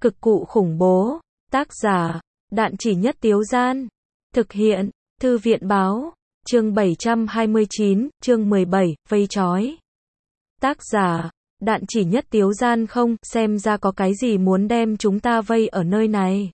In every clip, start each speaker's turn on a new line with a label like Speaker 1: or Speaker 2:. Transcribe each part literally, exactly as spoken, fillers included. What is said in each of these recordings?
Speaker 1: Cực cụ khủng bố. Tác giả, Đạn Chỉ Nhất Tiếu Gian. Thực hiện, Thư viện báo. Chương bảy trăm hai mươi chín, chương mười bảy, vây trói. Tác giả, Đạn Chỉ Nhất Tiếu Gian. Không, xem ra có cái gì muốn đem chúng ta vây ở nơi này.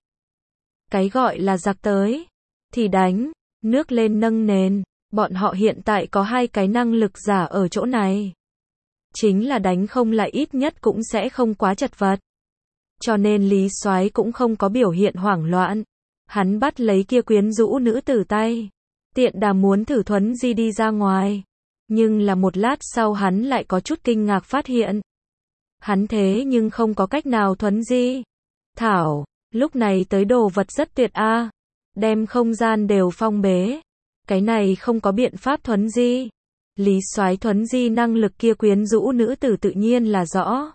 Speaker 1: Cái gọi là giặc tới, thì đánh, nước lên nâng nền. Bọn họ hiện tại có hai cái năng lực giả ở chỗ này. Chính là đánh không lại ít nhất cũng sẽ không quá chật vật. Cho nên Lý Soái cũng không có biểu hiện hoảng loạn. Hắn bắt lấy kia quyến rũ nữ tử tay. Tiện đà muốn thử thuấn di đi ra ngoài. Nhưng là một lát sau hắn lại có chút kinh ngạc phát hiện. Hắn thế nhưng không có cách nào thuấn di. Thảo, lúc này tới đồ vật rất tuyệt a, à. Đem không gian đều phong bế. Cái này không có biện pháp thuấn di. Lý Soái thuấn di năng lực kia quyến rũ nữ tử tự nhiên là rõ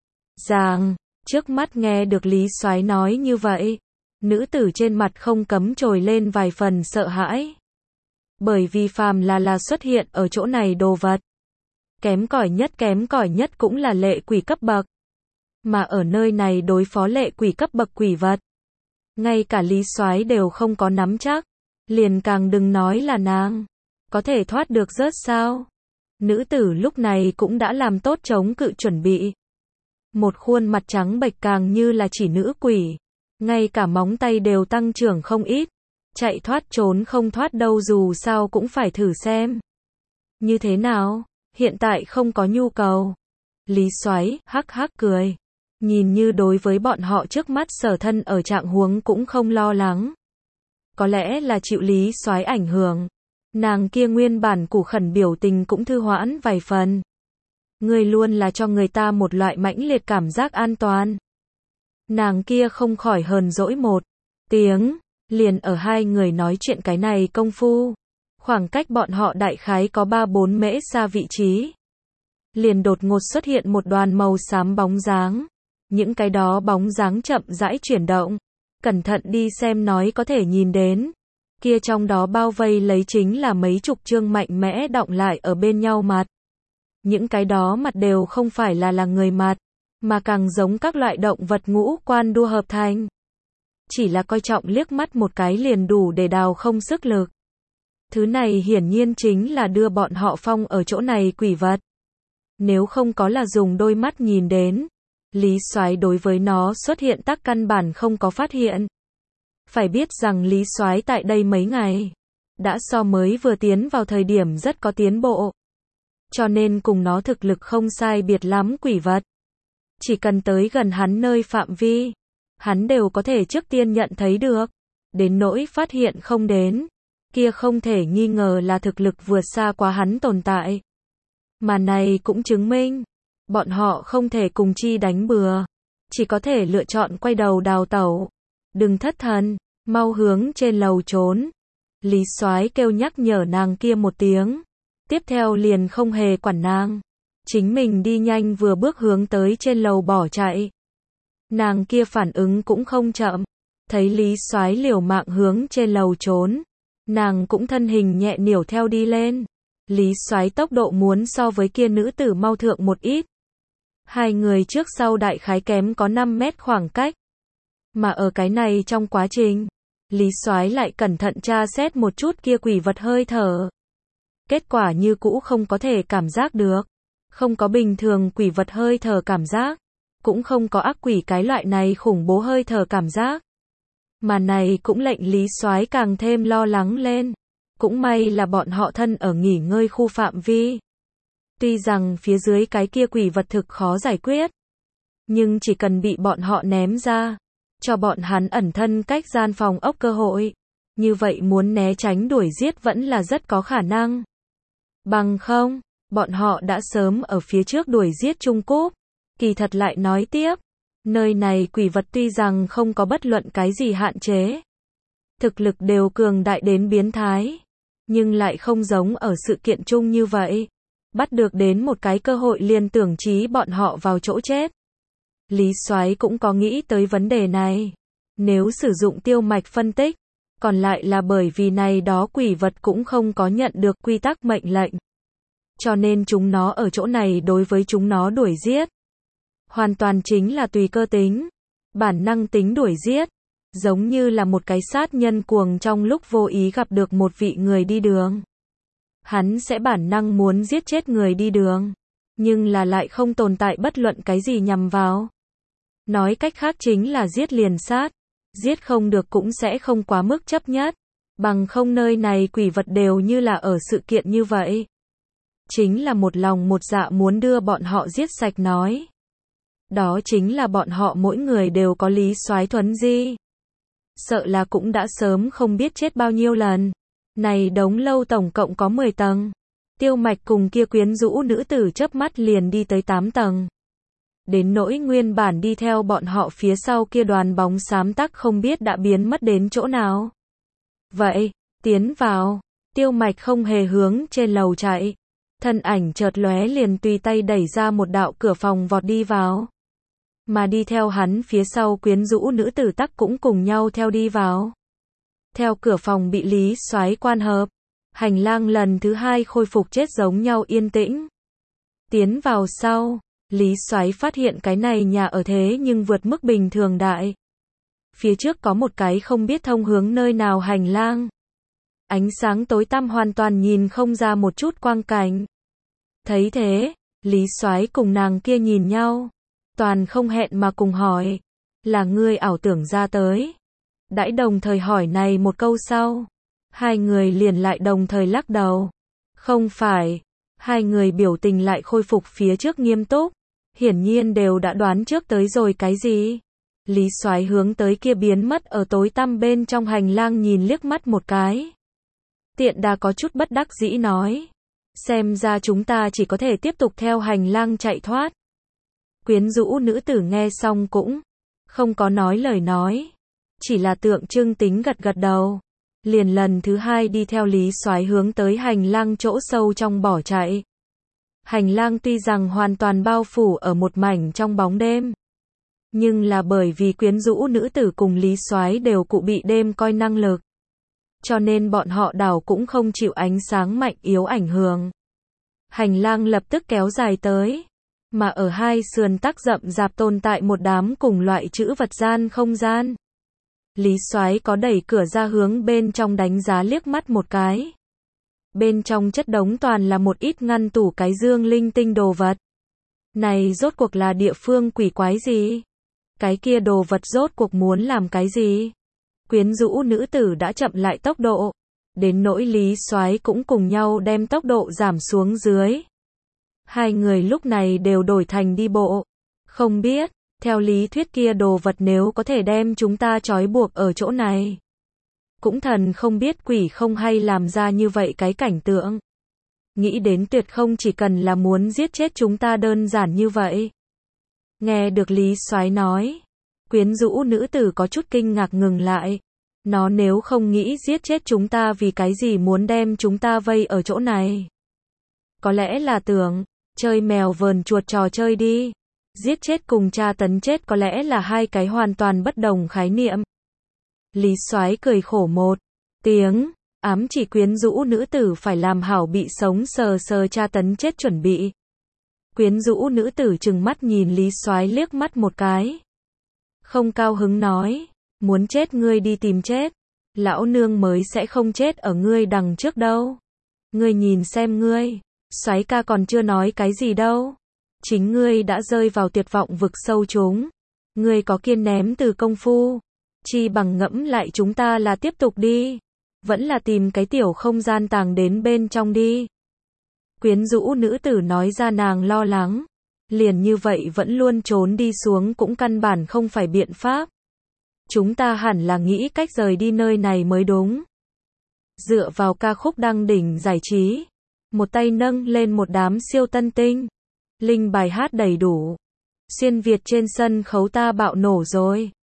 Speaker 1: ràng. Trước mắt nghe được Lý Soái nói như vậy, nữ tử trên mặt không cấm trồi lên vài phần sợ hãi. Bởi vì phàm là là xuất hiện ở chỗ này đồ vật, kém cỏi nhất kém cỏi nhất cũng là lệ quỷ cấp bậc. Mà ở nơi này đối phó lệ quỷ cấp bậc quỷ vật, ngay cả Lý Soái đều không có nắm chắc, liền càng đừng nói là nàng có thể thoát được rớt sao. Nữ tử lúc này cũng đã làm tốt chống cự chuẩn bị. Một khuôn mặt trắng bệch càng như là chỉ nữ quỷ. Ngay cả móng tay đều tăng trưởng không ít. Chạy thoát trốn không thoát đâu, dù sao cũng phải thử xem. Như thế nào? Hiện tại không có nhu cầu. Lý Soái hắc hắc cười. Nhìn như đối với bọn họ trước mắt sở thân ở trạng huống cũng không lo lắng. Có lẽ là chịu Lý Soái ảnh hưởng. Nàng kia nguyên bản củ khẩn biểu tình cũng thư hoãn vài phần. Người luôn là cho người ta một loại mãnh liệt cảm giác an toàn. Nàng kia không khỏi hờn dỗi một tiếng, liền ở hai người nói chuyện cái này công phu. Khoảng cách bọn họ đại khái có ba bốn mễ xa vị trí. Liền đột ngột xuất hiện một đoàn màu xám bóng dáng. Những cái đó bóng dáng chậm rãi chuyển động. Cẩn thận đi xem nói có thể nhìn đến. Kia trong đó bao vây lấy chính là mấy chục chương mạnh mẽ đọng lại ở bên nhau mặt. Những cái đó mặt đều không phải là là người mặt, mà càng giống các loại động vật ngũ quan đua hợp thành. Chỉ là coi trọng liếc mắt một cái liền đủ để đào không sức lực. Thứ này hiển nhiên chính là đưa bọn họ phong ở chỗ này quỷ vật. Nếu không có là dùng đôi mắt nhìn đến, Lý Soái đối với nó xuất hiện tác căn bản không có phát hiện. Phải biết rằng Lý Soái tại đây mấy ngày, đã so mới vừa tiến vào thời điểm rất có tiến bộ. Cho nên cùng nó thực lực không sai biệt lắm quỷ vật. Chỉ cần tới gần hắn nơi phạm vi, hắn đều có thể trước tiên nhận thấy được. Đến nỗi phát hiện không đến, kia không thể nghi ngờ là thực lực vượt xa quá hắn tồn tại. Mà này cũng chứng minh, bọn họ không thể cùng chi đánh bừa, chỉ có thể lựa chọn quay đầu đào tẩu. Đừng thất thần, mau hướng trên lầu trốn. Lý Soái kêu nhắc nhở nàng kia một tiếng. Tiếp theo liền không hề quản nàng. Chính mình đi nhanh vừa bước hướng tới trên lầu bỏ chạy. Nàng kia phản ứng cũng không chậm. Thấy Lý Soái liều mạng hướng trên lầu trốn. Nàng cũng thân hình nhẹ nhiểu theo đi lên. Lý Soái tốc độ muốn so với kia nữ tử mau thượng một ít. Hai người trước sau đại khái kém có năm mét khoảng cách. Mà ở cái này trong quá trình, Lý Soái lại cẩn thận tra xét một chút kia quỷ vật hơi thở. Kết quả như cũ không có thể cảm giác được. Không có bình thường quỷ vật hơi thở cảm giác. Cũng không có ác quỷ cái loại này khủng bố hơi thở cảm giác. Mà này cũng lệnh Lý Soái càng thêm lo lắng lên. Cũng may là bọn họ thân ở nghỉ ngơi khu phạm vi. Tuy rằng phía dưới cái kia quỷ vật thực khó giải quyết. Nhưng chỉ cần bị bọn họ ném ra, cho bọn hắn ẩn thân cách gian phòng ốc cơ hội. Như vậy muốn né tránh đuổi giết vẫn là rất có khả năng. Bằng không, bọn họ đã sớm ở phía trước đuổi giết Trung Cúp. Kỳ thật lại nói tiếp, nơi này quỷ vật tuy rằng không có bất luận cái gì hạn chế. Thực lực đều cường đại đến biến thái. Nhưng lại không giống ở sự kiện chung như vậy. Bắt được đến một cái cơ hội liền tưởng chí bọn họ vào chỗ chết. Lý Soái cũng có nghĩ tới vấn đề này. Nếu sử dụng tiêu mạch phân tích, còn lại là bởi vì này đó quỷ vật cũng không có nhận được quy tắc mệnh lệnh. Cho nên chúng nó ở chỗ này đối với chúng nó đuổi giết. Hoàn toàn chính là tùy cơ tính. bản năng tính đuổi giết, giống như là một cái sát nhân cuồng trong lúc vô ý gặp được một vị người đi đường. Hắn sẽ bản năng muốn giết chết người đi đường, nhưng là lại không tồn tại bất luận cái gì nhằm vào. Nói cách khác chính là giết liền sát, giết không được cũng sẽ không quá mức chấp nhất, bằng không nơi này quỷ vật đều như là ở sự kiện như vậy. Chính là một lòng một dạ muốn đưa bọn họ giết sạch nói. Đó chính là bọn họ mỗi người đều có Lý Soái thuấn di. Sợ là cũng đã sớm không biết chết bao nhiêu lần. Này đống lâu tổng cộng có mười tầng. Tiêu Mạch cùng kia quyến rũ nữ tử chớp mắt liền đi tới tám tầng. Đến nỗi nguyên bản đi theo bọn họ phía sau kia đoàn bóng xám tắc không biết đã biến mất đến chỗ nào. Vậy, tiến vào, Tiêu Mạch không hề hướng trên lầu chạy. Thân ảnh chợt lóe liền tùy tay đẩy ra một đạo cửa phòng vọt đi vào. Mà đi theo hắn phía sau quyến rũ nữ tử tắc cũng cùng nhau theo đi vào. Theo cửa phòng bị Lý Soái quan hợp, hành lang lần thứ hai khôi phục chết giống nhau yên tĩnh. Tiến vào sau, Lý Soái phát hiện cái này nhà ở thế nhưng vượt mức bình thường đại. Phía trước có một cái không biết thông hướng nơi nào hành lang. Ánh sáng tối tăm hoàn toàn nhìn không ra một chút quang cảnh. Thấy thế, Lý Soái cùng nàng kia nhìn nhau, toàn không hẹn mà cùng hỏi, là ngươi ảo tưởng ra tới. Đãi đồng thời hỏi này một câu sau, hai người liền lại đồng thời lắc đầu. Không phải, hai người biểu tình lại khôi phục phía trước nghiêm túc, hiển nhiên đều đã đoán trước tới rồi cái gì. Lý Soái hướng tới kia biến mất ở tối tăm bên trong hành lang nhìn liếc mắt một cái. Tiện đà có chút bất đắc dĩ nói, xem ra chúng ta chỉ có thể tiếp tục theo hành lang chạy thoát. Quyến rũ nữ tử nghe xong cũng không có nói lời nói, chỉ là tượng trưng tính gật gật đầu, liền lần thứ hai đi theo Lý Soái hướng tới hành lang chỗ sâu trong bỏ chạy. Hành lang tuy rằng hoàn toàn bao phủ ở một mảnh trong bóng đêm, nhưng là bởi vì quyến rũ nữ tử cùng Lý Soái đều cụ bị đêm coi năng lực, cho nên bọn họ đảo cũng không chịu ánh sáng mạnh yếu ảnh hưởng. Hành lang lập tức kéo dài tới, mà ở hai sườn tắc rậm rạp tồn tại một đám cùng loại chữ vật gian không gian. Lý Soái có đẩy cửa ra hướng bên trong đánh giá liếc mắt một cái. Bên trong chất đống toàn là một ít ngăn tủ cái dương linh tinh đồ vật. Này rốt cuộc là địa phương quỷ quái gì? Cái kia đồ vật rốt cuộc muốn làm cái gì? Quyến rũ nữ tử đã chậm lại tốc độ, đến nỗi Lý Soái cũng cùng nhau đem tốc độ giảm xuống dưới. Hai người lúc này đều đổi thành đi bộ. Không biết, theo lý thuyết kia đồ vật nếu có thể đem chúng ta trói buộc ở chỗ này. Cũng thần không biết quỷ không hay làm ra như vậy cái cảnh tượng. Nghĩ đến tuyệt không chỉ cần là muốn giết chết chúng ta đơn giản như vậy. Nghe được Lý Soái nói, quyến rũ nữ tử có chút kinh ngạc ngừng lại. Nó nếu không nghĩ giết chết chúng ta vì cái gì muốn đem chúng ta vây ở chỗ này? Có lẽ là tưởng, chơi mèo vờn chuột trò chơi đi. Giết chết cùng tra tấn chết có lẽ là hai cái hoàn toàn bất đồng khái niệm. Lý Soái cười khổ một tiếng, ám chỉ quyến rũ nữ tử phải làm hảo bị sống sờ sờ tra tấn chết chuẩn bị. Quyến rũ nữ tử trừng mắt nhìn Lý Soái liếc mắt một cái. Không cao hứng nói, muốn chết ngươi đi tìm chết. Lão nương mới sẽ không chết ở ngươi đằng trước đâu. Ngươi nhìn xem ngươi, Soái ca còn chưa nói cái gì đâu. Chính ngươi đã rơi vào tuyệt vọng vực sâu chúng. Ngươi có kiên ném từ công phu. Chi bằng ngẫm lại chúng ta là tiếp tục đi. Vẫn là tìm cái tiểu không gian tàng đến bên trong đi. Quyến rũ nữ tử nói ra nàng lo lắng. Liền như vậy vẫn luôn trốn đi xuống cũng căn bản không phải biện pháp. Chúng ta hẳn là nghĩ cách rời đi nơi này mới đúng. Dựa vào ca khúc đăng đỉnh giải trí. Một tay nâng lên một đám siêu tân tinh. Linh bài hát đầy đủ. Xuyên Việt trên sân khấu ta bạo nổ rồi.